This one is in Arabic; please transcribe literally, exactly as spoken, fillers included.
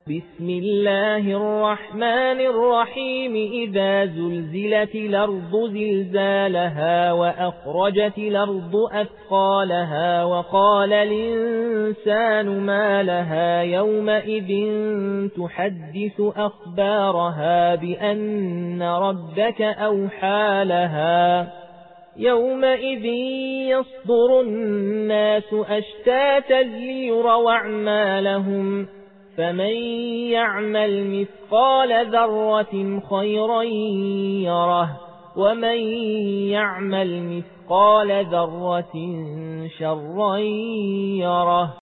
بسم الله الرحمن الرحيم إذا زلزلت الأرض زلزالها وأخرجت الأرض أثقالها وقال الإنسان ما لها يومئذ تحدث أخبارها بأن ربك أوحى لها يومئذ يصدر الناس أشتاتا ليروا أعمالهم فمن يعمل مثقال ذرة خيرا يره ومن يعمل مثقال ذرة شرا يره